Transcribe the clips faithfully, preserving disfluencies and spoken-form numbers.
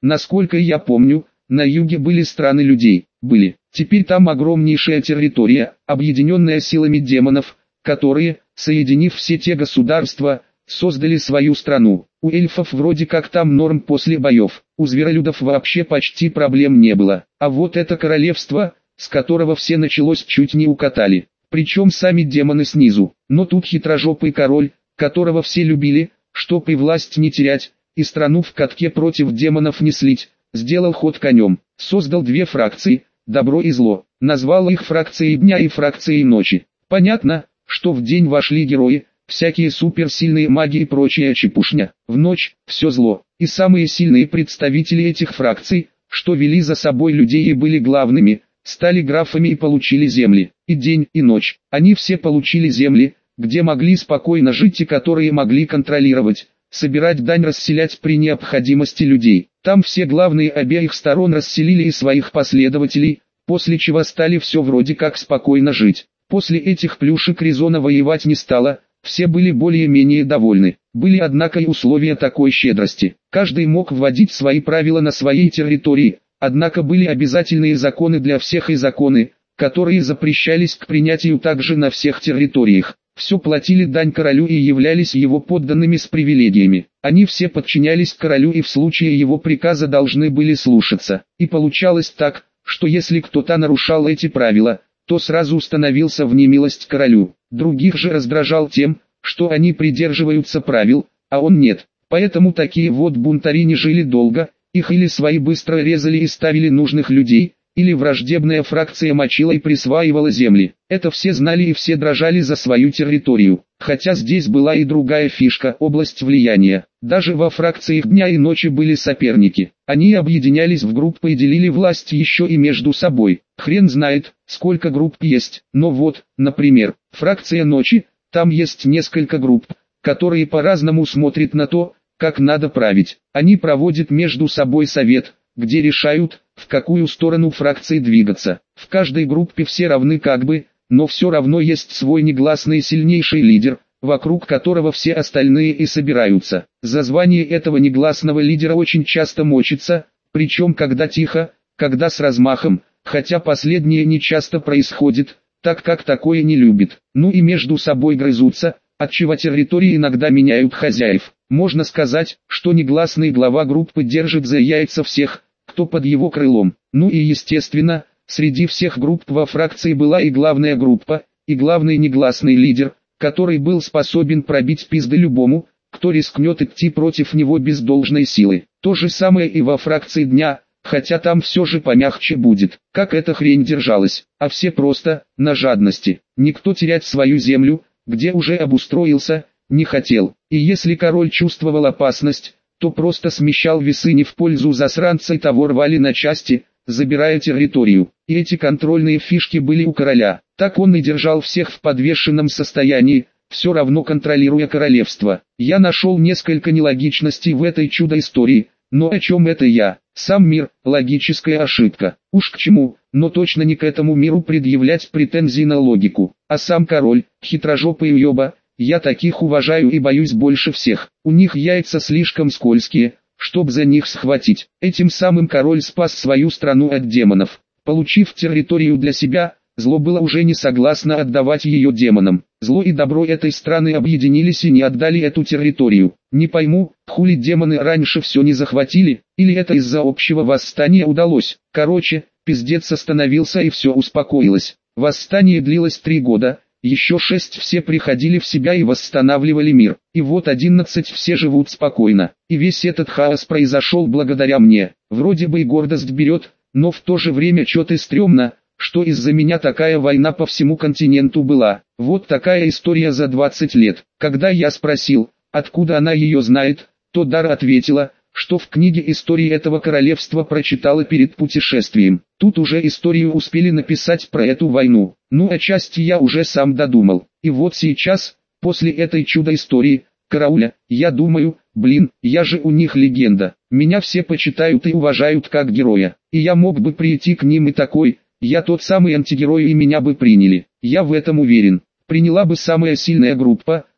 Насколько я помню, на юге были страны людей, были. Теперь там огромнейшая территория, объединенная силами демонов, которые, соединив все те государства, создали свою страну. У эльфов вроде как там норм после боев, у зверолюдов вообще почти проблем не было. А вот это королевство, с которого все началось, чуть не укатали. Причем сами демоны снизу. Но тут хитрожопый король, которого все любили, чтоб и власть не терять, и страну в катке против демонов не слить, сделал ход конем. Создал две фракции, добро и зло. Назвал их фракцией дня и фракцией ночи. Понятно, что в день вошли герои, всякие суперсильные маги и прочая чепушня. В ночь – все зло. И самые сильные представители этих фракций, что вели за собой людей и были главными, стали графами и получили земли. И день, и ночь. Они все получили земли, где могли спокойно жить и которые могли контролировать, собирать дань, расселять при необходимости людей. Там все главные обеих сторон расселили и своих последователей, после чего стали все вроде как спокойно жить. После этих плюшек резона воевать не стало, все были более-менее довольны. Были однако и условия такой щедрости. Каждый мог вводить свои правила на своей территории, однако были обязательные законы для всех и законы, которые запрещались к принятию также на всех территориях. Все платили дань королю и являлись его подданными с привилегиями. Они все подчинялись королю и в случае его приказа должны были слушаться. И получалось так, что если кто-то нарушал эти правила, то сразу становился в немилость королю. Других же раздражал тем, что они придерживаются правил, а он нет. Поэтому такие вот бунтари не жили долго, их или свои быстро резали и ставили нужных людей, или враждебная фракция мочила и присваивала земли. Это все знали и все дрожали за свою территорию. Хотя здесь была и другая фишка – область влияния. Даже во фракциях дня и ночи были соперники. Они объединялись в группы и делили власть еще и между собой. Хрен знает, сколько групп есть. Но вот, например, фракция ночи, там есть несколько групп, которые по-разному смотрят на то, как надо править. Они проводят между собой совет, где решают, в какую сторону фракции двигаться. В каждой группе все равны как бы, но все равно есть свой негласный сильнейший лидер, вокруг которого все остальные и собираются. За звание этого негласного лидера очень часто мочится, причем когда тихо, когда с размахом, хотя последнее не часто происходит, так как такое не любит. Ну и между собой грызутся, отчего территории иногда меняют хозяев. Можно сказать, что негласный глава группы держит за яйца всех, кто под его крылом. Ну и естественно, среди всех групп во фракции была и главная группа, и главный негласный лидер, который был способен пробить пизды любому, кто рискнет идти против него без должной силы. То же самое и во фракции дня, хотя там все же помягче будет. Как эта хрень держалась, а все просто, на жадности. Никто терять свою землю, где уже обустроился, не хотел. И если король чувствовал опасность, то просто смещал весы не в пользу засранца и того рвали на части, забирая территорию. И эти контрольные фишки были у короля. Так он и держал всех в подвешенном состоянии, все равно контролируя королевство. Я нашел несколько нелогичностей в этой чудо-истории, но о чем это я? Сам мир – логическая ошибка. Уж к чему, но точно не к этому миру предъявлять претензии на логику. А сам король – хитрожопый уеба. Я таких уважаю и боюсь больше всех. У них яйца слишком скользкие, чтоб за них схватить. Этим самым король спас свою страну от демонов. Получив территорию для себя, зло было уже не согласно отдавать ее демонам. Зло и добро этой страны объединились и не отдали эту территорию. Не пойму, хули демоны раньше все не захватили, или это из-за общего восстания удалось. Короче, пиздец остановился и все успокоилось. Восстание длилось три года. Еще шесть все приходили в себя и восстанавливали мир. И вот одиннадцать все живут спокойно. И весь этот хаос произошел благодаря мне. Вроде бы и гордость берет, но в то же время что-то стрёмно, что из-за меня такая война по всему континенту была. Вот такая история за двадцать лет. Когда я спросил, откуда она ее знает, то Дара ответила, что в книге истории этого королевства прочитала перед путешествием. Тут уже историю успели написать про эту войну. Ну а части я уже сам додумал. И вот сейчас, после этой чудо-истории, карауля, я думаю, блин, я же у них легенда. Меня все почитают и уважают как героя. И я мог бы прийти к ним и такой, я тот самый антигерой и меня бы приняли. Я в этом уверен. Приняла бы самая сильная группа,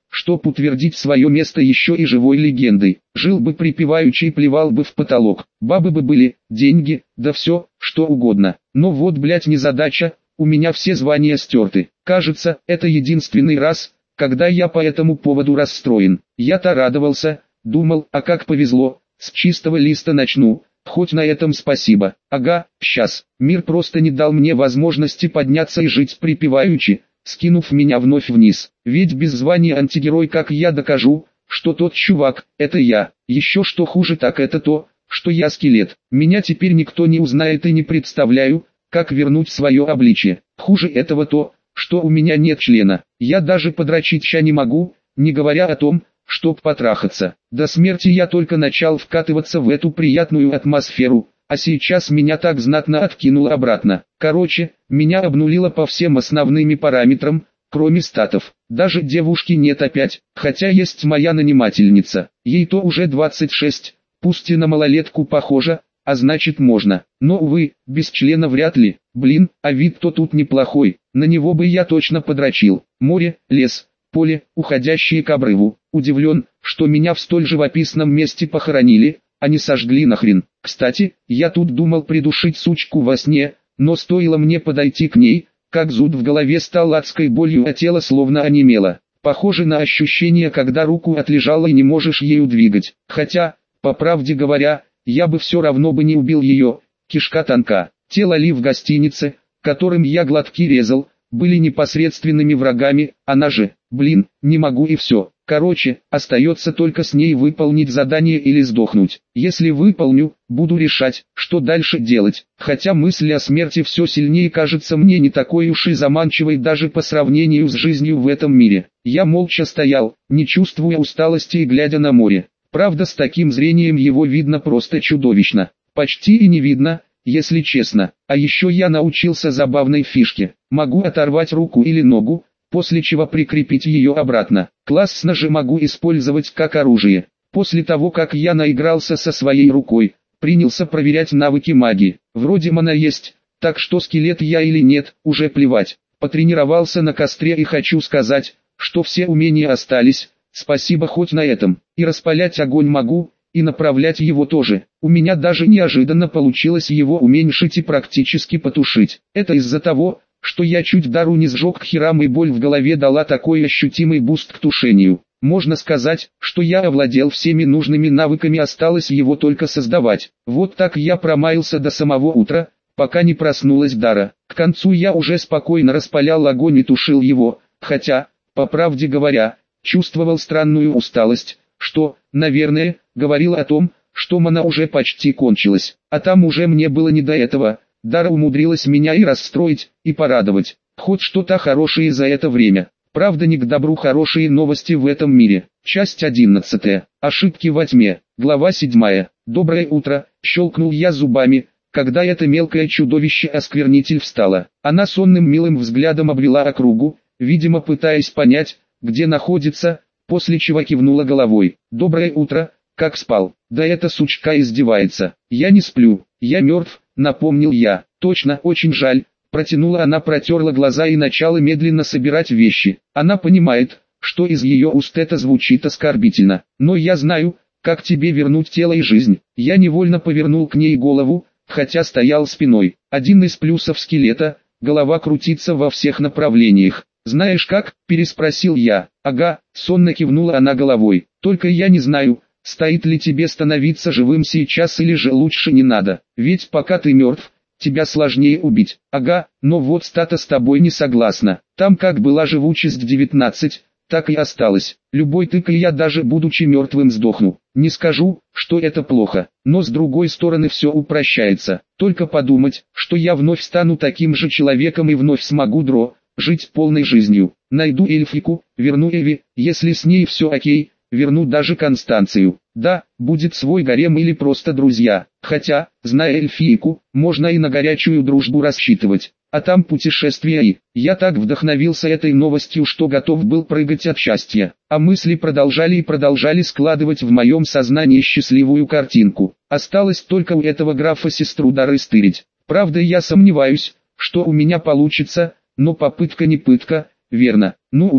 чтоб утвердить свое место еще и живой легендой. Жил бы припеваючи и плевал бы в потолок. Бабы бы были, деньги, да все, что угодно. Но вот, блять, незадача, у меня все звания стерты. Кажется, это единственный раз, когда я по этому поводу расстроен. Я-то радовался, думал, а как повезло, с чистого листа начну. Хоть на этом спасибо. Ага, щас. Мир просто не дал мне возможности подняться и жить припеваючи, скинув меня вновь вниз. Ведь без звания антигерой как я докажу, что тот чувак, это я. Еще что хуже, так это то, что я скелет. Меня теперь никто не узнает и не представляю, как вернуть свое обличие. Хуже этого то, что у меня нет члена. Я даже подрочить ща не могу, не говоря о том, чтоб потрахаться. До смерти я только начал вкатываться в эту приятную атмосферу, а сейчас меня так знатно откинуло обратно. Короче, меня обнулило по всем основным параметрам, кроме статов. Даже девушки нет опять, хотя есть моя нанимательница. Ей-то уже двадцать шесть, пусть и на малолетку похоже, а значит можно. Но увы, без члена вряд ли. Блин, а вид-то тут неплохой, на него бы я точно подрочил. Море, лес, поле, уходящие к обрыву. Удивлен, что меня в столь живописном месте похоронили, а не сожгли нахрен. Кстати, я тут думал придушить сучку во сне, но стоило мне подойти к ней, как зуд в голове стал адской болью, а тело словно онемело. Похоже на ощущение, когда руку отлежала и не можешь ею двигать. Хотя, по правде говоря, я бы все равно бы не убил ее, кишка тонка. Тело Ли в гостинице, которым я глотки резал, были непосредственными врагами, она же, блин, не могу и все. Короче, остается только с ней выполнить задание или сдохнуть. Если выполню, буду решать, что дальше делать. Хотя мысль о смерти все сильнее кажется мне не такой уж и заманчивой даже по сравнению с жизнью в этом мире. Я молча стоял, не чувствуя усталости и глядя на море. Правда, с таким зрением его видно просто чудовищно. Почти и не видно, если честно. А еще я научился забавной фишке. Могу оторвать руку или ногу, после чего прикрепить ее обратно. Классно же могу использовать как оружие. После того, как я наигрался со своей рукой, принялся проверять навыки магии. Вроде мана есть, так что скелет я или нет, уже плевать. Потренировался на костре и хочу сказать, что все умения остались, спасибо хоть на этом. И распалять огонь могу, и направлять его тоже. У меня даже неожиданно получилось его уменьшить и практически потушить. Это из-за того, что я чуть дару не сжег к херам, и боль в голове дала такой ощутимый буст к тушению. Можно сказать, что я овладел всеми нужными навыками, осталось его только создавать. Вот так я промаялся до самого утра, пока не проснулась Дара. К концу я уже спокойно распалял огонь и тушил его, хотя, по правде говоря, чувствовал странную усталость, что, наверное, говорил о том, что мана уже почти кончилась. А там уже мне было не до этого. Дара умудрилась меня и расстроить, и порадовать. Хоть что-то хорошее за это время. Правда, не к добру хорошие новости в этом мире. Часть одиннадцатая. Ошибки во тьме. Глава седьмая. Доброе утро, щелкнул я зубами, когда это мелкое чудовище-осквернитель встала. Она сонным милым взглядом обвела округу, видимо пытаясь понять, где находится, после чего кивнула головой. Доброе утро, как спал? Да эта сучка издевается. Я не сплю, я мертв. Напомнил я. Точно, очень жаль. Протянула она, протерла глаза и начала медленно собирать вещи. Она понимает, что из ее уст это звучит оскорбительно. Но я знаю, как тебе вернуть тело и жизнь. Я невольно повернул к ней голову, хотя стоял спиной. Один из плюсов скелета, голова крутится во всех направлениях. Знаешь как? Переспросил я. Ага, сонно кивнула она головой. Только я не знаю, стоит ли тебе становиться живым сейчас или же лучше не надо, ведь пока ты мертв, тебя сложнее убить. Ага, но вот стата с тобой не согласна. Там как была живучесть девятнадцать, так и осталось. Любой тык, и я даже будучи мертвым сдохну. Не скажу, что это плохо, но с другой стороны все упрощается. Только подумать, что я вновь стану таким же человеком и вновь смогу дро, жить полной жизнью. Найду эльфику, верну Эви, если с ней все окей. Верну даже Констанцию. Да, будет свой гарем или просто друзья. Хотя, зная эльфийку, можно и на горячую дружбу рассчитывать. А там путешествия и... Я так вдохновился этой новостью, что готов был прыгать от счастья. А мысли продолжали и продолжали складывать в моем сознании счастливую картинку. Осталось только у этого графа сестру Дары стырить. Правда, я сомневаюсь, что у меня получится, но попытка не пытка, верно. Ну, умру,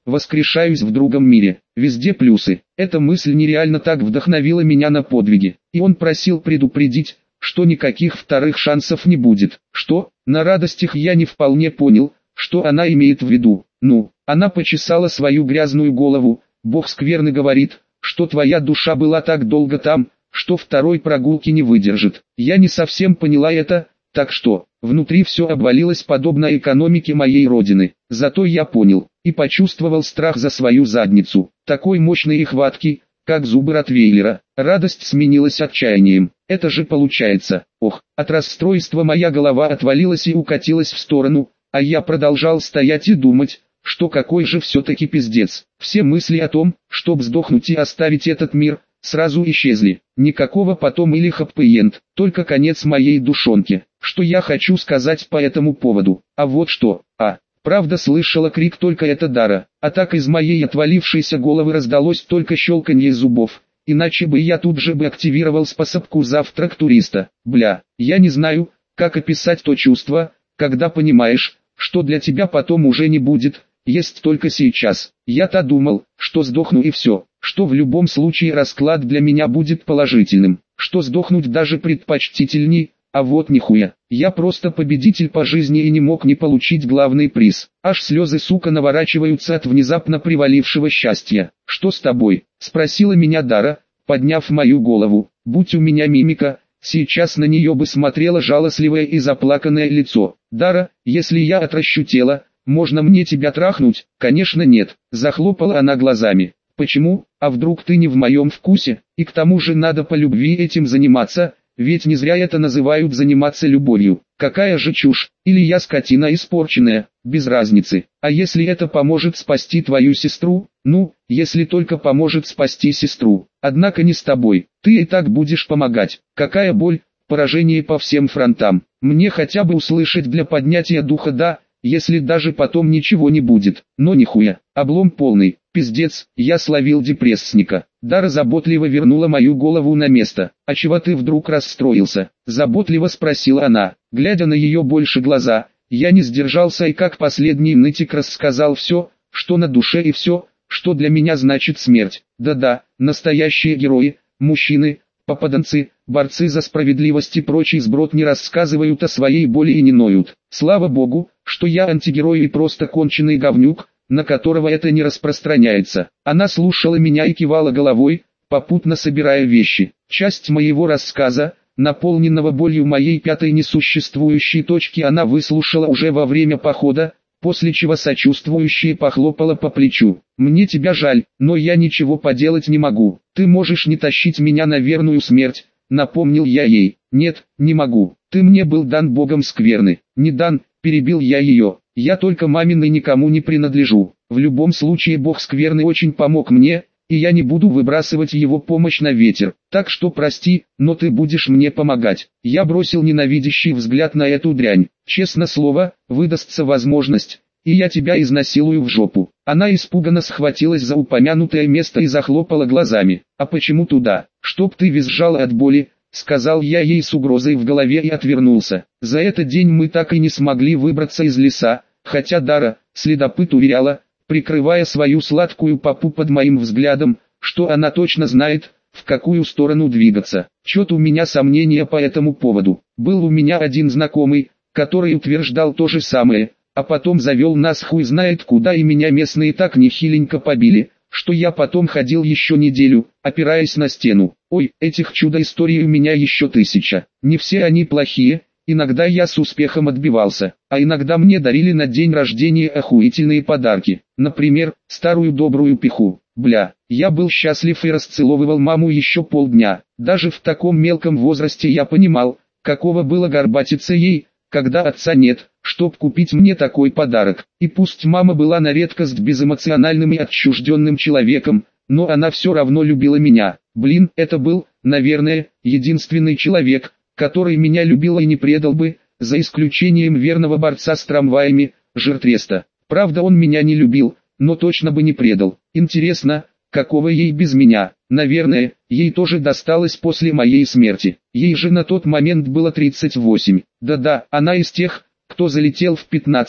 воскрешаюсь в другом мире. Везде плюсы. Эта мысль нереально так вдохновила меня на подвиги. И он просил предупредить, что никаких вторых шансов не будет. Что? На радостях я не вполне понял, что она имеет в виду. Ну, она почесала свою грязную голову. Бог скверны говорит, что твоя душа была так долго там, что второй прогулки не выдержит. Я не совсем поняла это, так что, внутри все обвалилось подобно экономике моей родины. Зато я понял, и почувствовал страх за свою задницу, такой мощной и хваткий, как зубы ротвейлера. Радость сменилась отчаянием. Это же получается. Ох, от расстройства моя голова отвалилась и укатилась в сторону, а я продолжал стоять и думать, что какой же все-таки пиздец. Все мысли о том, чтоб сдохнуть и оставить этот мир, сразу исчезли. Никакого потом или хэппи-энд, только конец моей душонки. Что я хочу сказать по этому поводу? А вот что, а, правда слышала крик только это Дара, а так из моей отвалившейся головы раздалось только щелканье зубов, иначе бы я тут же бы активировал способку завтрак туриста. Бля, я не знаю, как описать то чувство, когда понимаешь, что для тебя потом уже не будет, есть только сейчас. Я-то думал, что сдохну и все, что в любом случае расклад для меня будет положительным, что сдохнуть даже предпочтительней, а вот нихуя. Я просто победитель по жизни и не мог не получить главный приз. Аж слезы, сука, наворачиваются от внезапно привалившего счастья. «Что с тобой?» — спросила меня Дара, подняв мою голову. Будь у меня мимика, сейчас на нее бы смотрело жалостливое и заплаканное лицо. «Дара, если я отращу тело, можно мне тебя трахнуть?» «Конечно нет», — захлопала она глазами. «Почему? А вдруг ты не в моем вкусе? И к тому же надо по любви этим заниматься, ведь не зря это называют заниматься любовью. Какая же чушь, или я скотина испорченная, без разницы. А если это поможет спасти твою сестру? Ну, если только поможет спасти сестру. Однако не с тобой, ты и так будешь помогать. Какая боль, поражение по всем фронтам. Мне хотя бы услышать для поднятия духа да, если даже потом ничего не будет. Но нихуя, облом полный, пиздец, я словил депрессника». Дара заботливо вернула мою голову на место. «А чего ты вдруг расстроился?» — заботливо спросила она. Глядя на ее больше глаза, я не сдержался и как последний нытик рассказал все, что на душе и все, что для меня значит смерть. Да-да, настоящие герои, мужчины, попаданцы, борцы за справедливость и прочий сброд не рассказывают о своей боли и не ноют. Слава богу, что я антигерой и просто конченый говнюк, на которого это не распространяется. Она слушала меня и кивала головой, попутно собирая вещи. Часть моего рассказа, наполненного болью моей пятой несуществующей точки, она выслушала уже во время похода, после чего сочувствующе похлопала по плечу. «Мне тебя жаль, но я ничего поделать не могу. Ты можешь не тащить меня на верную смерть», — напомнил я ей. «Нет, не могу. Ты мне был дан Богом скверны». «Не дан», — перебил я ее. «Я только мамин и никому не принадлежу. В любом случае Бог скверны очень помог мне, и я не буду выбрасывать его помощь на ветер. Так что прости, но ты будешь мне помогать». Я бросил ненавидящий взгляд на эту дрянь. «Честно слово, выдастся возможность, и я тебя изнасилую в жопу». Она испуганно схватилась за упомянутое место и захлопала глазами. «А почему туда? Чтоб ты визжала от боли», — сказал я ей с угрозой в голове и отвернулся. За этот день мы так и не смогли выбраться из леса, хотя Дара, следопыт, уверяла, прикрывая свою сладкую попу под моим взглядом, что она точно знает, в какую сторону двигаться. Чё-то у меня сомнения по этому поводу. Был у меня один знакомый, который утверждал то же самое, а потом завел нас хуй знает куда, и меня местные так нехиленько побили, что я потом ходил еще неделю, опираясь на стену. Ой, этих чудо-историй у меня еще тысяча. Не все они плохие, иногда я с успехом отбивался, а иногда мне дарили на день рождения охуительные подарки. Например, старую добрую пиху. Бля, я был счастлив и расцеловывал маму еще полдня. Даже в таком мелком возрасте я понимал, какого было горбатиться ей, когда отца нет, чтоб купить мне такой подарок. И пусть мама была на редкость безэмоциональным и отчужденным человеком, но она все равно любила меня. Блин, это был, наверное, единственный человек, который меня любил и не предал бы, за исключением верного борца с трамваями, Жиртреста. Правда, он меня не любил, но точно бы не предал. Интересно, какого ей без меня? Наверное, ей тоже досталось после моей смерти. Ей же на тот момент было тридцать восемь. Да-да, она из тех, кто залетел в пятнадцать,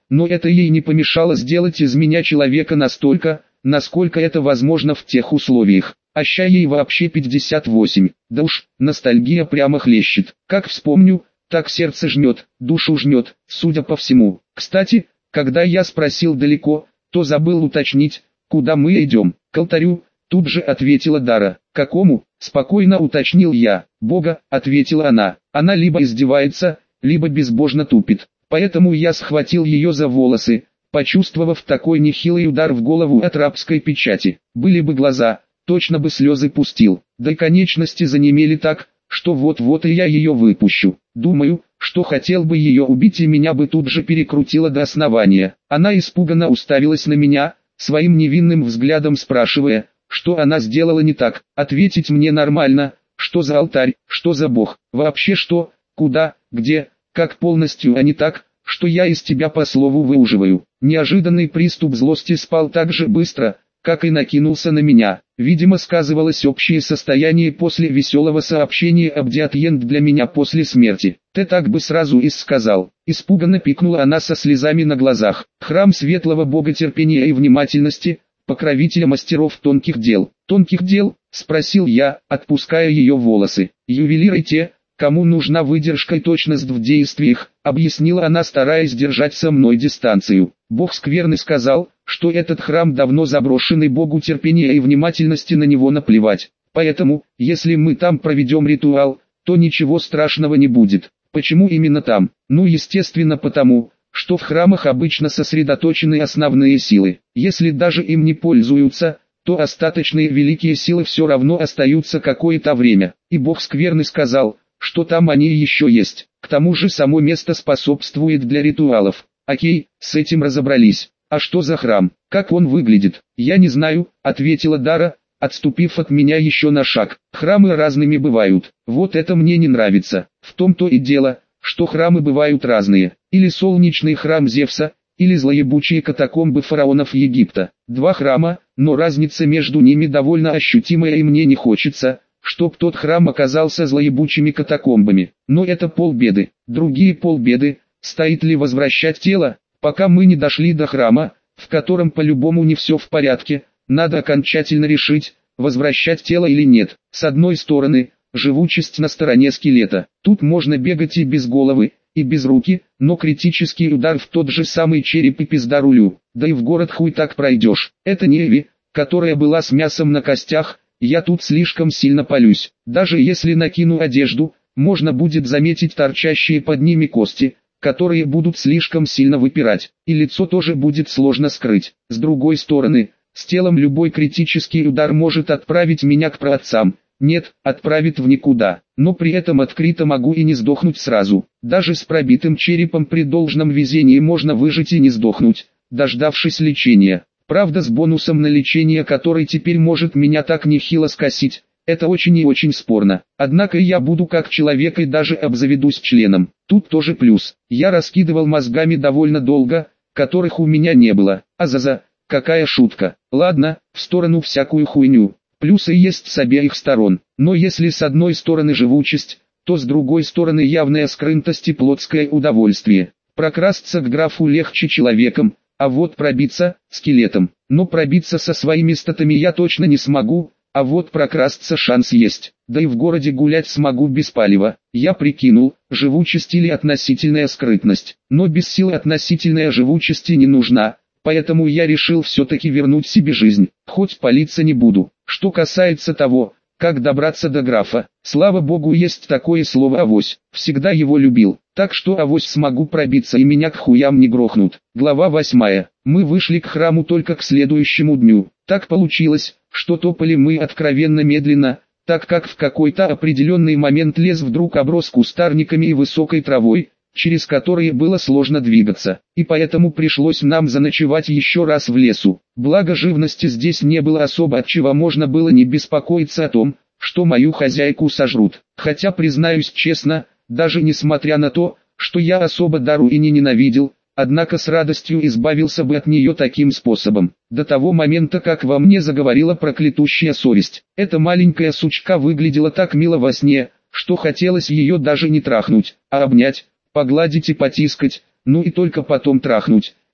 но это ей не помешало сделать из меня человека настолько, насколько это возможно в тех условиях. А ща ей вообще пятьдесят восемь, да уж, ностальгия прямо хлещет. Как вспомню, так сердце жмет, душу жмет, судя по всему. Кстати, когда я спросил далеко, то забыл уточнить, куда мы идем. К алтарю, тут же ответила Дара. Какому? Спокойно уточнил я. Бога, ответила она. Она либо издевается, либо безбожно тупит. Поэтому я схватил ее за волосы, почувствовав такой нехилый удар в голову от рабской печати. Были бы глаза, точно бы слезы пустил. Да и конечности занемели так, что вот-вот и я ее выпущу. Думаю, что хотел бы ее убить и меня бы тут же перекрутило до основания. Она испуганно уставилась на меня, своим невинным взглядом спрашивая, что она сделала не так. Ответить мне нормально, что за алтарь, что за бог, вообще что, куда, где, как полностью, а не так, что я из тебя по слову выуживаю. Неожиданный приступ злости спал так же быстро, как и накинулся на меня. Видимо, сказывалось общее состояние после веселого сообщения об диатьент для меня после смерти. Ты так бы сразу и сказал. Испуганно пикнула она со слезами на глазах. Храм светлого бога терпения и внимательности, покровителя мастеров тонких дел. Тонких дел? Спросил я, отпуская ее волосы. Ювелиры те, кому нужна выдержка и точность в действиях, объяснила она, стараясь держать со мной дистанцию. Бог скверный сказал, что этот храм давно заброшенный, богу терпения и внимательности на него наплевать. Поэтому, если мы там проведем ритуал, то ничего страшного не будет. Почему именно там? Ну, естественно, потому, что в храмах обычно сосредоточены основные силы. Если даже им не пользуются, то остаточные великие силы все равно остаются какое-то время. И Бог скверный сказал, что там они еще есть. К тому же само место способствует для ритуалов. Окей, с этим разобрались. А что за храм? Как он выглядит? Я не знаю, ответила Дара, отступив от меня еще на шаг. Храмы разными бывают. Вот это мне не нравится. В том-то и дело, что храмы бывают разные. Или солнечный храм Зевса, или злоебучие катакомбы фараонов Египта. Два храма, но разница между ними довольно ощутимая, и мне не хочется, чтоб тот храм оказался злоебучими катакомбами. Но это полбеды. Другие полбеды, стоит ли возвращать тело, пока мы не дошли до храма, в котором по-любому не все в порядке, надо окончательно решить, возвращать тело или нет. С одной стороны, живучесть на стороне скелета. Тут можно бегать и без головы, и без руки, но критический удар в тот же самый череп и пизда рулю. Да и в город хуй так пройдешь. Это не Эви, которая была с мясом на костях, я тут слишком сильно палюсь. Даже если накину одежду, можно будет заметить торчащие под ними кости, которые будут слишком сильно выпирать, и лицо тоже будет сложно скрыть. С другой стороны, с телом любой критический удар может отправить меня к праотцам. Нет, отправит в никуда, но при этом открыто могу и не сдохнуть сразу. Даже с пробитым черепом при должном везении можно выжить и не сдохнуть, дождавшись лечения. Правда, с бонусом на лечение, который теперь может меня так нехило скосить, это очень и очень спорно. Однако я буду как человек и даже обзаведусь членом. Тут тоже плюс. Я раскидывал мозгами довольно долго, которых у меня не было. Азаза, какая шутка. Ладно, в сторону всякую хуйню. Плюсы есть с обеих сторон. Но если с одной стороны живучесть, то с другой стороны явная скрытость и плотское удовольствие. Прокрасться к графу легче человеком, а вот пробиться – скелетом. Но пробиться со своими статами я точно не смогу, а вот прокрасться шанс есть. Да и в городе гулять смогу без палева. Я прикинул, живучесть или относительная скрытность. Но без силы относительная живучести не нужна, поэтому я решил все-таки вернуть себе жизнь, хоть палиться не буду. Что касается того, как добраться до графа, слава богу, есть такое слово «авось», всегда его любил, так что авось смогу пробиться и меня к хуям не грохнут. Глава восьмая. Мы вышли к храму только к следующему дню. Так получилось, что топали мы откровенно медленно, так как в какой-то определенный момент лес вдруг оброс кустарниками и высокой травой, через которые было сложно двигаться, и поэтому пришлось нам заночевать еще раз в лесу. Благо живности здесь не было особо, от чего можно было не беспокоиться о том, что мою хозяйку сожрут. Хотя, признаюсь честно, даже несмотря на то, что я особо Дару и не ненавидел, однако с радостью избавился бы от нее таким способом. До того момента, как во мне заговорила проклятущая совесть. Эта маленькая сучка выглядела так мило во сне, что хотелось ее даже не трахнуть, а обнять, погладить и потискать, ну и только потом трахнуть.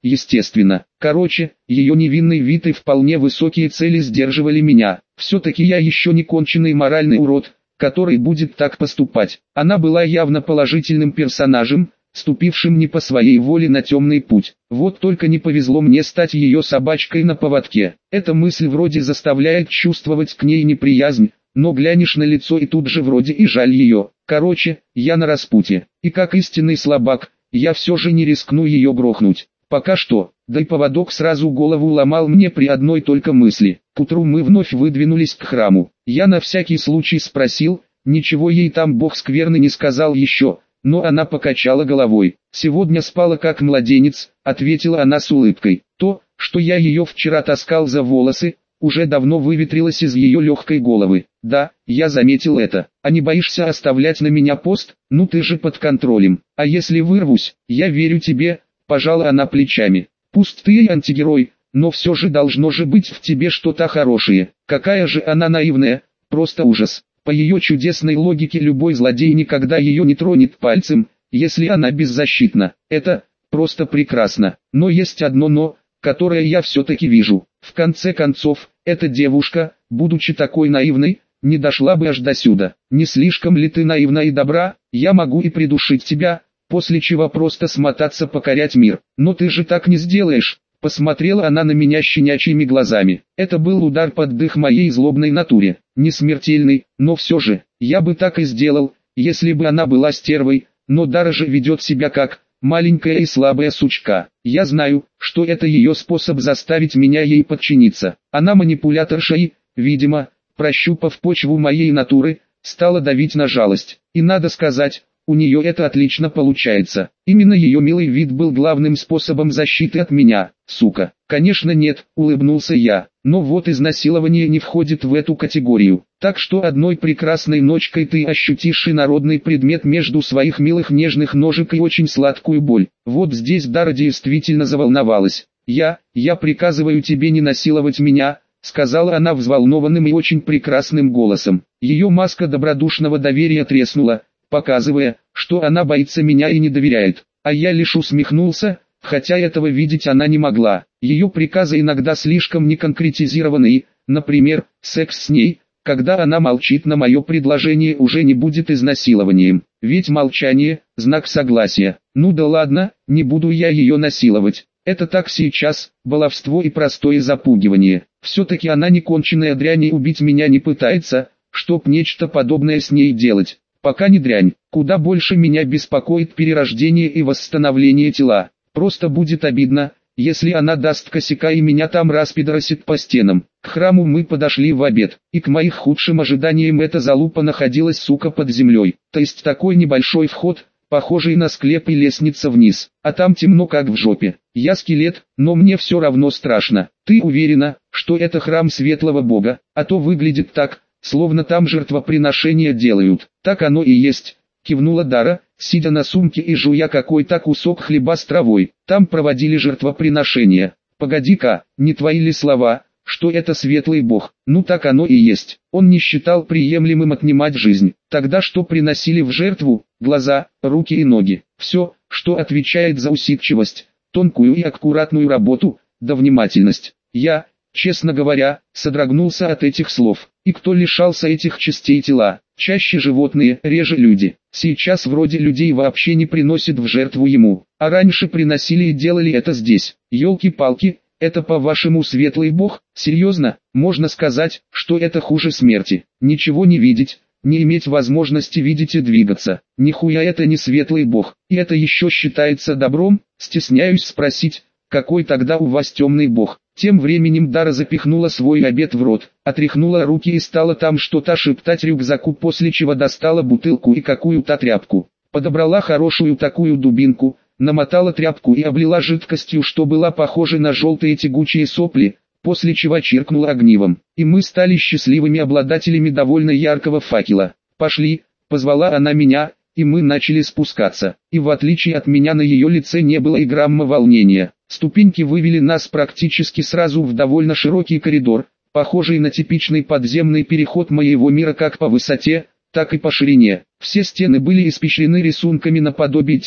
естественно. Короче, ее невинный вид и вполне высокие цели сдерживали меня. Все-таки я еще не конченый моральный урод, который будет так поступать. Она была явно положительным персонажем, ступившим не по своей воле на темный путь. Вот только не повезло мне стать ее собачкой на поводке. Эта мысль вроде заставляет чувствовать к ней неприязнь, но глянешь на лицо и тут же вроде и жаль ее. Короче, я на распутье. И как истинный слабак, я все же не рискну ее грохнуть. Пока что, да и поводок сразу голову ломал мне при одной только мысли. К утру мы вновь выдвинулись к храму. Я на всякий случай спросил, ничего ей там бог скверны не сказал еще, но она покачала головой. «Сегодня спала как младенец», — ответила она с улыбкой. То, что я ее вчера таскал за волосы, уже давно выветрилось из ее легкой головы. «Да, я заметил это. А не боишься оставлять на меня пост? Ну ты же под контролем. А если вырвусь, я верю тебе», — пожала она плечами. «Пусть ты и антигерой, но все же должно же быть в тебе что-то хорошее». Какая же она наивная, просто ужас. По ее чудесной логике любой злодей никогда ее не тронет пальцем, если она беззащитна. Это просто прекрасно. Но есть одно «но», которое я все-таки вижу. В конце концов, эта девушка, будучи такой наивной, не дошла бы аж до сюда. Не слишком ли ты наивна и добра? Я могу и придушить тебя, после чего просто смотаться покорять мир. Но ты же так не сделаешь. Посмотрела она на меня щенячьими глазами. Это был удар под дых моей злобной натуре. Не смертельный, но все же, я бы так и сделал, если бы она была стервой, но Дара же ведет себя как маленькая и слабая сучка. Я знаю, что это ее способ заставить меня ей подчиниться. Она манипуляторша и, видимо, прощупав почву моей натуры, стала давить на жалость. И надо сказать, у нее это отлично получается. Именно ее милый вид был главным способом защиты от меня, сука. Конечно нет, улыбнулся я, но вот изнасилование не входит в эту категорию. Так что одной прекрасной ночкой ты ощутишь инородный предмет между своих милых нежных ножек и очень сладкую боль. Вот здесь Дара действительно заволновалась. Я, я приказываю тебе не насиловать меня, сказала она взволнованным и очень прекрасным голосом. Ее маска добродушного доверия треснула, показывая, что она боится меня и не доверяет. А я лишь усмехнулся, хотя этого видеть она не могла. Ее приказы иногда слишком не конкретизированы и, например, секс с ней, когда она молчит на мое предложение, уже не будет изнасилованием. Ведь молчание – знак согласия. Ну да ладно, не буду я ее насиловать. Это так сейчас, баловство и простое запугивание. Все-таки она не конченая дрянь и убить меня не пытается, чтоб нечто подобное с ней делать. Пока не дрянь. Куда больше меня беспокоит перерождение и восстановление тела. Просто будет обидно, если она даст косяка и меня там распидоросит по стенам. К храму мы подошли в обед, и к моих худшим ожиданиям эта залупа находилась, сука, под землей. То есть такой небольшой вход, похожий на склеп и лестница вниз. А там темно как в жопе. Я скелет, но мне все равно страшно. Ты уверена, что это храм светлого бога? А то выглядит так, словно там жертвоприношения делают. Так оно и есть, кивнула Дара, сидя на сумке и жуя какой-то кусок хлеба с травой. Там проводили жертвоприношения. Погоди-ка, не твои ли слова, что это светлый бог? Ну так оно и есть. Он не считал приемлемым отнимать жизнь. Тогда что приносили в жертву? Глаза, руки и ноги. Все, что отвечает за усидчивость, тонкую и аккуратную работу, да внимательность. Я, честно говоря, содрогнулся от этих слов. И кто лишался этих частей тела? Чаще животные, реже люди. Сейчас вроде людей вообще не приносят в жертву ему. А раньше приносили и делали это здесь. Ёлки-палки, это по-вашему светлый бог? Серьезно? Можно сказать, что это хуже смерти. Ничего не видеть, не иметь возможности видеть и двигаться. Нихуя это не светлый бог. И это еще считается добром? Стесняюсь спросить, какой тогда у вас темный бог? Тем временем Дара запихнула свой обед в рот, отряхнула руки и стала там что-то шептать рюкзаку, после чего достала бутылку и какую-то тряпку. Подобрала хорошую такую дубинку, намотала тряпку и облила жидкостью, что была похожа на желтые тягучие сопли, после чего чиркнула огнивом. И мы стали счастливыми обладателями довольно яркого факела. «Пошли», — позвала она меня, и мы начали спускаться. И в отличие от меня на ее лице не было и грамма волнения. Ступеньки вывели нас практически сразу в довольно широкий коридор, похожий на типичный подземный переход моего мира как по высоте, так и по ширине. Все стены были испещрены рисунками наподобие тех,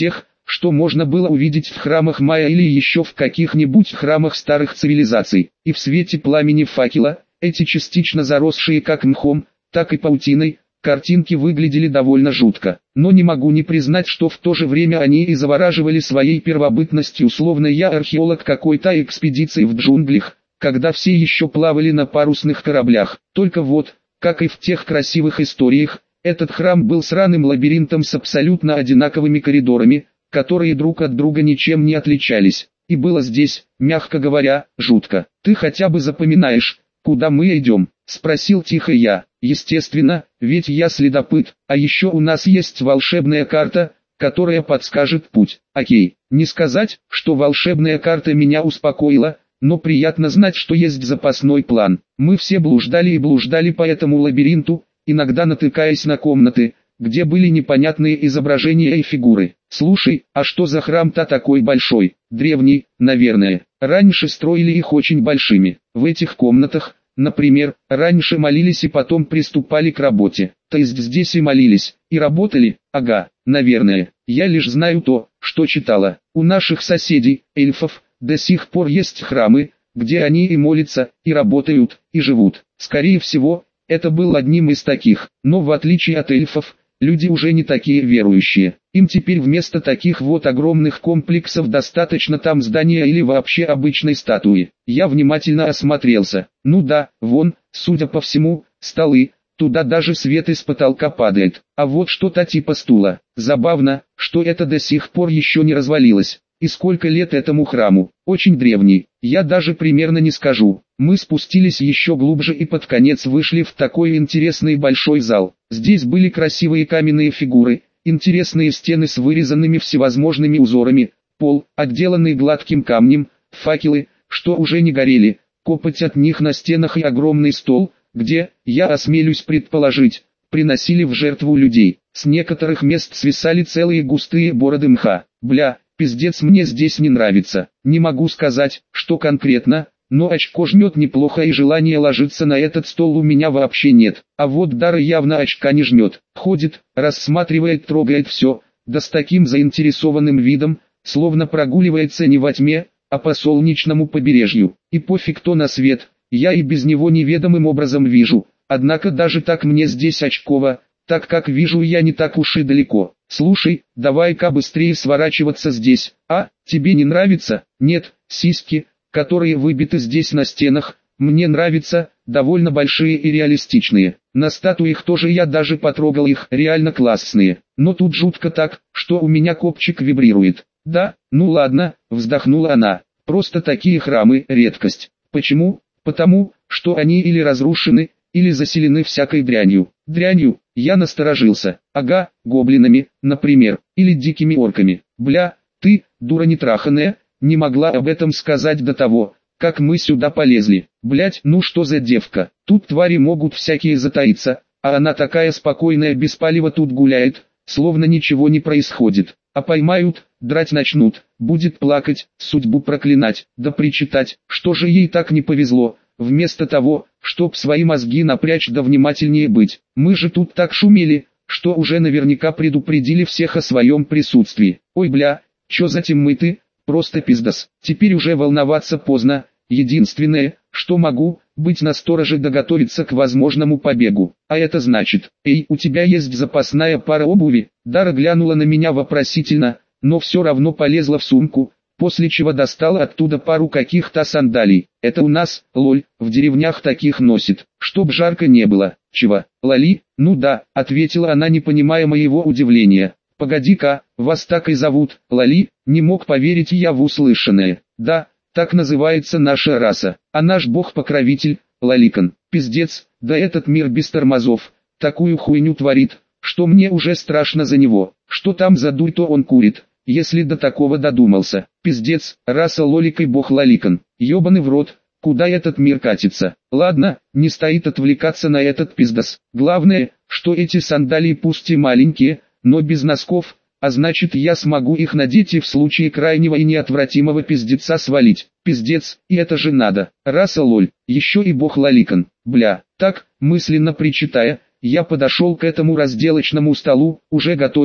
что можно было увидеть в храмах майя или еще в каких-нибудь храмах старых цивилизаций. И в свете пламени факела, эти частично заросшие как мхом, так и паутиной, картинки выглядели довольно жутко. Но не могу не признать, что в то же время они и завораживали своей первобытностью, словно я археолог какой-то экспедиции в джунглях, когда все еще плавали на парусных кораблях. Только вот, как и в тех красивых историях, этот храм был сраным лабиринтом с абсолютно одинаковыми коридорами, которые друг от друга ничем не отличались. И было здесь, мягко говоря, жутко. «Ты хотя бы запоминаешь, куда мы идем?» — спросил тихо я. «Естественно, ведь я следопыт, а еще у нас есть волшебная карта, которая подскажет путь». Окей, не сказать, что волшебная карта меня успокоила, но приятно знать, что есть запасной план. Мы все блуждали и блуждали по этому лабиринту, иногда натыкаясь на комнаты, где были непонятные изображения и фигуры. «Слушай, а что за храм-то такой большой?» «Древний, наверное. Раньше строили их очень большими. В этих комнатах, например, раньше молились и потом приступали к работе. То есть здесь и молились, и работали? Ага, наверное. Я лишь знаю то, что читала. У наших соседей, эльфов, до сих пор есть храмы, где они и молятся, и работают, и живут. Скорее всего, это был одним из таких. Но в отличие от эльфов, люди уже не такие верующие. Им теперь вместо таких вот огромных комплексов достаточно там здания или вообще обычной статуи. Я внимательно осмотрелся. Ну да, вон, судя по всему, столы, туда даже свет из потолка падает. А вот что-то типа стула. Забавно, что это до сих пор еще не развалилось. И сколько лет этому храму? Очень древний. Я даже примерно не скажу. Мы спустились еще глубже и под конец вышли в такой интересный большой зал. Здесь были красивые каменные фигуры, интересные стены с вырезанными всевозможными узорами, пол, отделанный гладким камнем, факелы, что уже не горели, копоть от них на стенах и огромный стол, где, я осмелюсь предположить, приносили в жертву людей. С некоторых мест свисали целые густые бороды мха. Бля, пиздец, мне здесь не нравится. Не могу сказать, что конкретно, но очко жмет неплохо и желания ложиться на этот стол у меня вообще нет. А вот Дара явно очка не жмет. Ходит, рассматривает, трогает все, да с таким заинтересованным видом, словно прогуливается не во тьме, а по солнечному побережью. И пофиг кто на свет, я и без него неведомым образом вижу. Однако даже так мне здесь очково, так как вижу я не так уж и далеко. Слушай, давай-ка быстрее сворачиваться здесь. А, тебе не нравится? Нет, сиськи, которые выбиты здесь на стенах, мне нравятся, довольно большие и реалистичные. На статуях тоже я даже потрогал их, реально классные. Но тут жутко так, что у меня копчик вибрирует. Да, ну ладно, вздохнула она. Просто такие храмы – редкость. Почему? Потому, что они или разрушены, или заселены всякой дрянью. Дрянью, я насторожился. Ага, гоблинами, например, или дикими орками. Бля, ты, дура нетраханная, не могла об этом сказать до того, как мы сюда полезли. Блять, ну что за девка? Тут твари могут всякие затаиться, а она такая спокойная без палева тут гуляет, словно ничего не происходит. А поймают, драть начнут, будет плакать, судьбу проклинать, да причитать, что же ей так не повезло. Вместо того, чтоб свои мозги напрячь да внимательнее быть, мы же тут так шумели, что уже наверняка предупредили всех о своем присутствии. Ой бля, чё за темы ты, просто пиздос. Теперь уже волноваться поздно, единственное, что могу, быть настороже да готовиться к возможному побегу. А это значит, эй, у тебя есть запасная пара обуви? Дара глянула на меня вопросительно, но все равно полезла в сумку, после чего достала оттуда пару каких-то сандалий. Это у нас, лоль, в деревнях таких носит, чтоб жарко не было. Чего, Лали? Ну да, ответила она, не понимая моего удивления. Погоди-ка, вас так и зовут, Лали? Не мог поверить я в услышанное. Да, так называется наша раса, а наш бог-покровитель, Лаликан. Пиздец, да этот мир без тормозов, такую хуйню творит, что мне уже страшно за него. Что там за дурь-то он курит? Если до такого додумался. Пиздец, раса Лолик и бог Лаликан. Ёбаный в рот, куда этот мир катится? Ладно, не стоит отвлекаться на этот пиздос. Главное, что эти сандалии пусть и маленькие, но без носков, а значит я смогу их надеть и в случае крайнего и неотвратимого пиздеца свалить. Пиздец, и это же надо. Раса Лоль, еще и бог Лаликан. Бля, так, мысленно причитая, я подошел к этому разделочному столу, уже готовясь,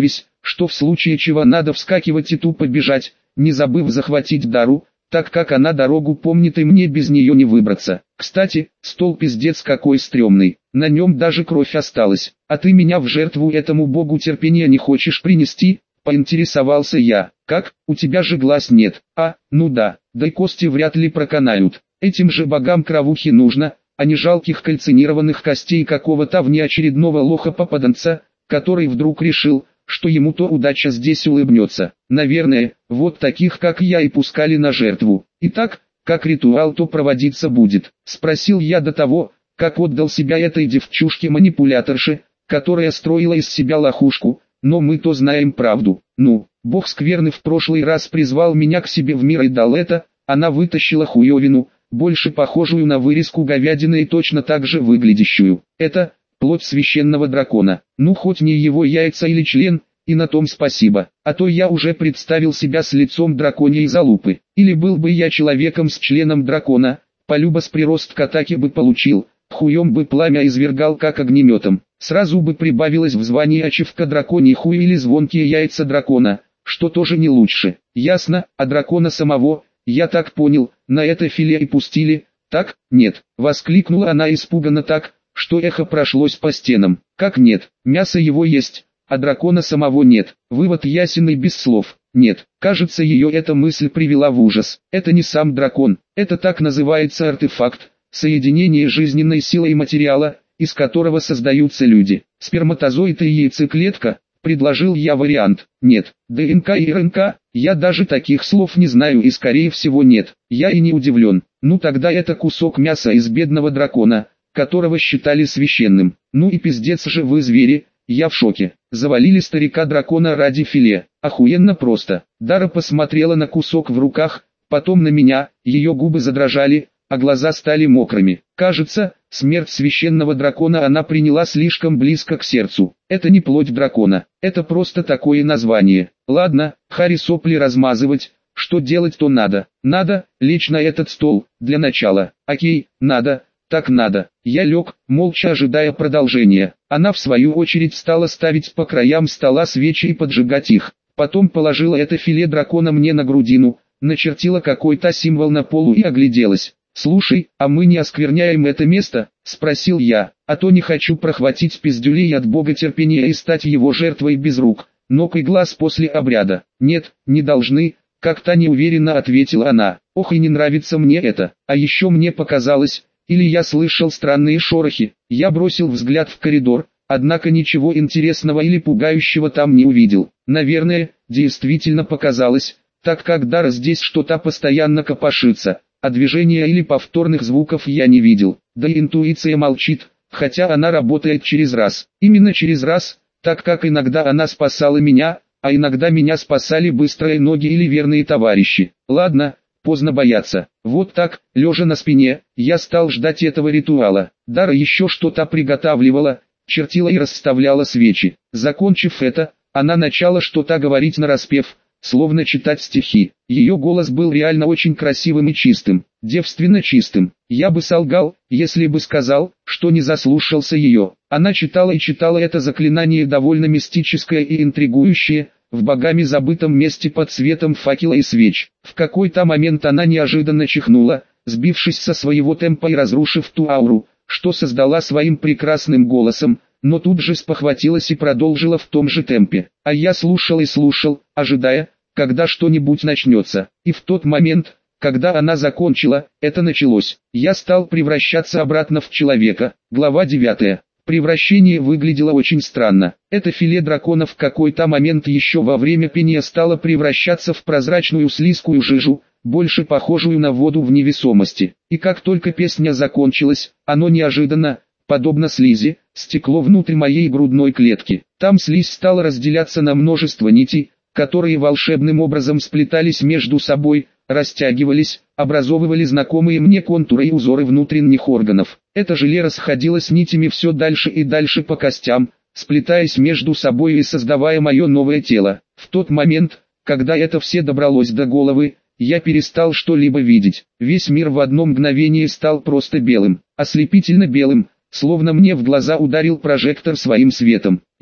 что в случае чего надо вскакивать и тупо бежать, не забыв захватить Дару, так как она дорогу помнит и мне без нее не выбраться. Кстати, стол пиздец какой стрёмный, на нем даже кровь осталась. А ты меня в жертву этому богу терпения не хочешь принести? Поинтересовался я. Как, у тебя же глаз нет? А, ну да, да и кости вряд ли проканают. Этим же богам кровухи нужно, а не жалких кальцинированных костей какого-то внеочередного лоха-попаданца, который вдруг решил, что ему то удача здесь улыбнется. Наверное, вот таких как я и пускали на жертву. Итак, как ритуал то проводиться будет? Спросил я до того, как отдал себя этой девчушке-манипуляторше, которая строила из себя лохушку, но мы-то знаем правду. Ну, бог скверны в прошлый раз призвал меня к себе в мир и дал это, она вытащила хуевину, больше похожую на вырезку говядины и точно так же выглядящую. Это плоть священного дракона. Ну хоть не его яйца или член, и на том спасибо. А то я уже представил себя с лицом драконьей залупы. Или был бы я человеком с членом дракона, полюба с прирост к атаке бы получил, хуем бы пламя извергал как огнеметом. Сразу бы прибавилось в звании ачивка драконий хуй или звонкие яйца дракона, что тоже не лучше. Ясно, а дракона самого, я так понял, на это филе и пустили, так, нет, воскликнула она испуганно так, что эхо прошлось по стенам. Как нет, мясо его есть, а дракона самого нет. Вывод ясен и без слов. Нет, кажется, ее эта мысль привела в ужас. Это не сам дракон, это так называется артефакт, соединение жизненной силы и материала, из которого создаются люди. Сперматозоид и яйцеклетка, предложил я вариант. Нет, ДНК и РНК, я даже таких слов не знаю и скорее всего нет. Я и не удивлен. Ну тогда это кусок мяса из бедного дракона, которого считали священным. Ну и пиздец же вы звери, я в шоке. Завалили старика-дракона ради филе. Охуенно просто. Дара посмотрела на кусок в руках, потом на меня, ее губы задрожали, а глаза стали мокрыми. Кажется, смерть священного дракона она приняла слишком близко к сердцу. Это не плоть дракона, это просто такое название. Ладно, хари сопли размазывать, что делать-то надо. Надо лечь на этот стол, для начала. Окей, надо. Так надо. Я лег, молча ожидая продолжения. Она в свою очередь стала ставить по краям стола свечи и поджигать их. Потом положила это филе дракона мне на грудину, начертила какой-то символ на полу и огляделась. «Слушай, а мы не оскверняем это место?» – спросил я. «А то не хочу прохватить пиздюлей от бога терпения и стать его жертвой без рук, ног и глаз после обряда». «Нет, не должны», – как-то неуверенно ответила она. «Ох и не нравится мне это. А еще мне показалось, или я слышал странные шорохи». Я бросил взгляд в коридор, однако ничего интересного или пугающего там не увидел. Наверное, действительно показалось, так как Дара здесь что-то постоянно копошится, а движения или повторных звуков я не видел. Да и интуиция молчит, хотя она работает через раз. Именно через раз, так как иногда она спасала меня, а иногда меня спасали быстрые ноги или верные товарищи. Ладно, поздно бояться. Вот так, лежа на спине, я стал ждать этого ритуала. Дара еще что-то приготавливала, чертила и расставляла свечи. Закончив это, она начала что-то говорить нараспев, словно читать стихи. Ее голос был реально очень красивым и чистым, девственно чистым. Я бы солгал, если бы сказал, что не заслушался ее. Она читала и читала это заклинание довольно мистическое и интригующее, в богами забытом месте под светом факела и свеч. В какой-то момент она неожиданно чихнула, сбившись со своего темпа и разрушив ту ауру, что создала своим прекрасным голосом, но тут же спохватилась и продолжила в том же темпе. А я слушал и слушал, ожидая, когда что-нибудь начнется. И в тот момент, когда она закончила, это началось. Я стал превращаться обратно в человека. Глава девятая. Превращение выглядело очень странно. Это филе дракона в какой-то момент еще во время пения стало превращаться в прозрачную слизкую жижу, больше похожую на воду в невесомости. И как только песня закончилась, оно неожиданно, подобно слизи, стекло внутрь моей грудной клетки. Там слизь стала разделяться на множество нитей, которые волшебным образом сплетались между собой, растягивались, образовывали знакомые мне контуры и узоры внутренних органов. Это желе расходилось нитями все дальше и дальше по костям, сплетаясь между собой и создавая мое новое тело. В тот момент, когда это все добралось до головы, я перестал что-либо видеть. Весь мир в одно мгновение стал просто белым, ослепительно белым, словно мне в глаза ударил прожектор своим светом.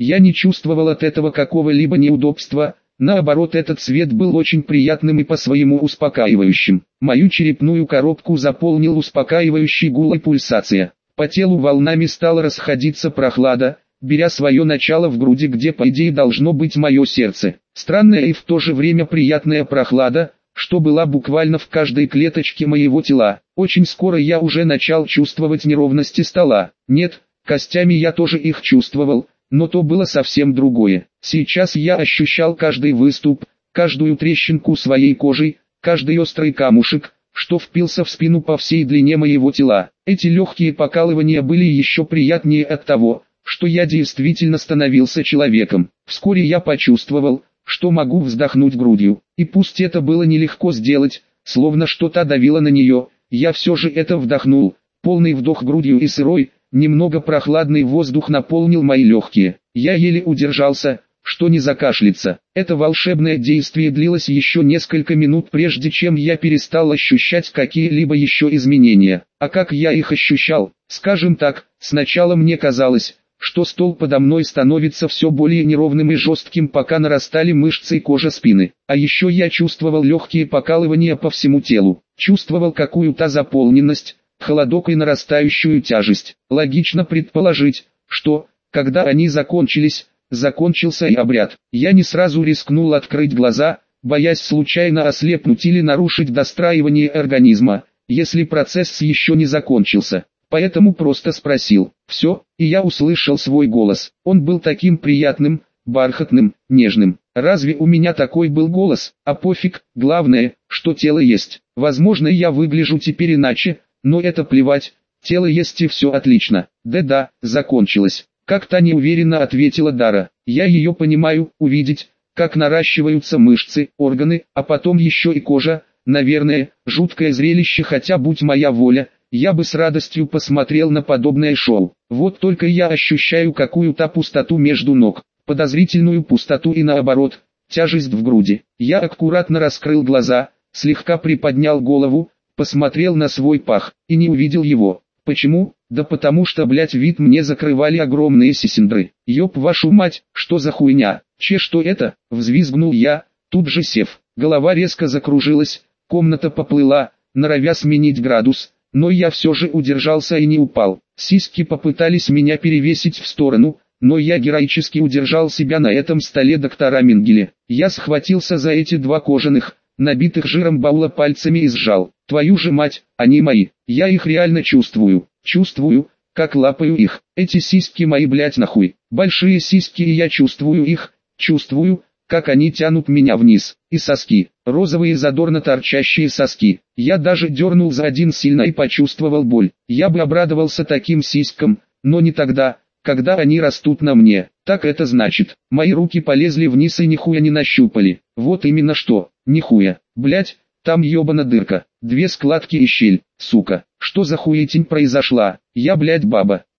Я не чувствовал от этого какого-либо неудобства, наоборот, этот цвет был очень приятным и по-своему успокаивающим. Мою черепную коробку заполнил успокаивающий гул и пульсация. По телу волнами стала расходиться прохлада, беря свое начало в груди, где по идее должно быть мое сердце. Странная и в то же время приятная прохлада, что была буквально в каждой клеточке моего тела. Очень скоро я уже начал чувствовать неровности стола. Нет, костями я тоже их чувствовал, но то было совсем другое. Сейчас я ощущал каждый выступ, каждую трещинку своей кожи, каждый острый камушек, что впился в спину по всей длине моего тела. Эти легкие покалывания были еще приятнее от того, что я действительно становился человеком. Вскоре я почувствовал, что могу вздохнуть грудью, и пусть это было нелегко сделать, словно что-то давило на нее, я все же это вдохнул. Полный вдох грудью и сырой, немного прохладный воздух наполнил мои легкие. Я еле удержался, что не закашляться. Это волшебное действие длилось еще несколько минут, прежде чем я перестал ощущать какие-либо еще изменения. А как я их ощущал? Скажем так, сначала мне казалось, что стол подо мной становится все более неровным и жестким, пока нарастали мышцы и кожа спины. А еще я чувствовал легкие покалывания по всему телу, чувствовал какую-то заполненность, холодок и нарастающую тяжесть. Логично предположить, что, когда они закончились, закончился и обряд. Я не сразу рискнул открыть глаза, боясь случайно ослепнуть или нарушить достраивание организма, если процесс еще не закончился. Поэтому просто спросил. Все, и я услышал свой голос. Он был таким приятным, бархатным, нежным. Разве у меня такой был голос? А пофиг, главное, что тело есть. Возможно, я выгляжу теперь иначе, но это плевать, тело есть и все отлично. Да-да, закончилось. Как-то неуверенно ответила Дара. Я ее понимаю, увидеть, как наращиваются мышцы, органы, а потом еще и кожа. Наверное, жуткое зрелище, хотя будь моя воля, я бы с радостью посмотрел на подобное шоу. Вот только я ощущаю какую-то пустоту между ног, подозрительную пустоту и наоборот, тяжесть в груди. Я аккуратно раскрыл глаза, слегка приподнял голову, посмотрел на свой пах, и не увидел его. Почему? Да потому что, блять, вид мне закрывали огромные сисендры. Ёб вашу мать, что за хуйня? Че, что это? Взвизгнул я, тут же сев. Голова резко закружилась, комната поплыла, норовя сменить градус. Но я все же удержался и не упал. Сиськи попытались меня перевесить в сторону, но я героически удержал себя на этом столе доктора Менгеле. Я схватился за эти два кожаных, набитых жиром баула пальцами и сжал. Твою же мать, они мои. Я их реально чувствую. Чувствую, как лапаю их. Эти сиськи мои, блять, нахуй. Большие сиськи, и я чувствую их. Чувствую, как они тянут меня вниз. И соски, розовые задорно торчащие соски. Я даже дернул за один сильно и почувствовал боль. Я бы обрадовался таким сиськам, но не тогда, когда они растут на мне. Так это значит, мои руки полезли вниз и нихуя не нащупали. Вот именно что, нихуя. Блять, там ебана дырка, две складки и щель, сука. Что за хуетень произошла? Я, блять, баба.